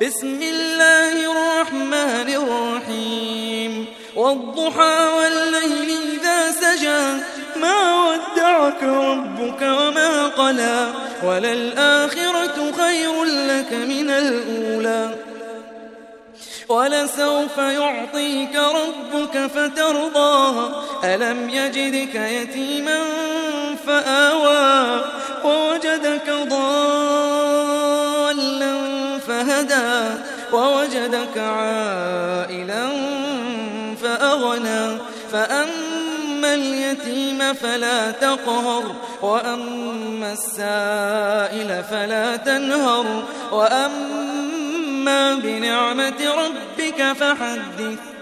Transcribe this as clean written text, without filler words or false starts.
بسم الله الرحمن الرحيم والضحى والليل إذا سجى ما ودعك ربك وما قلى وللآخرة خير لك من الأولى ولسوف يعطيك ربك فترضى ألم يجدك يتيما فآوى ووجدك ضالا فهدى ووجدك عائلا فأغنى فأما اليتيم فلا تقهر وأما السائل فلا تنهر وأما بنعمة ربك فحدث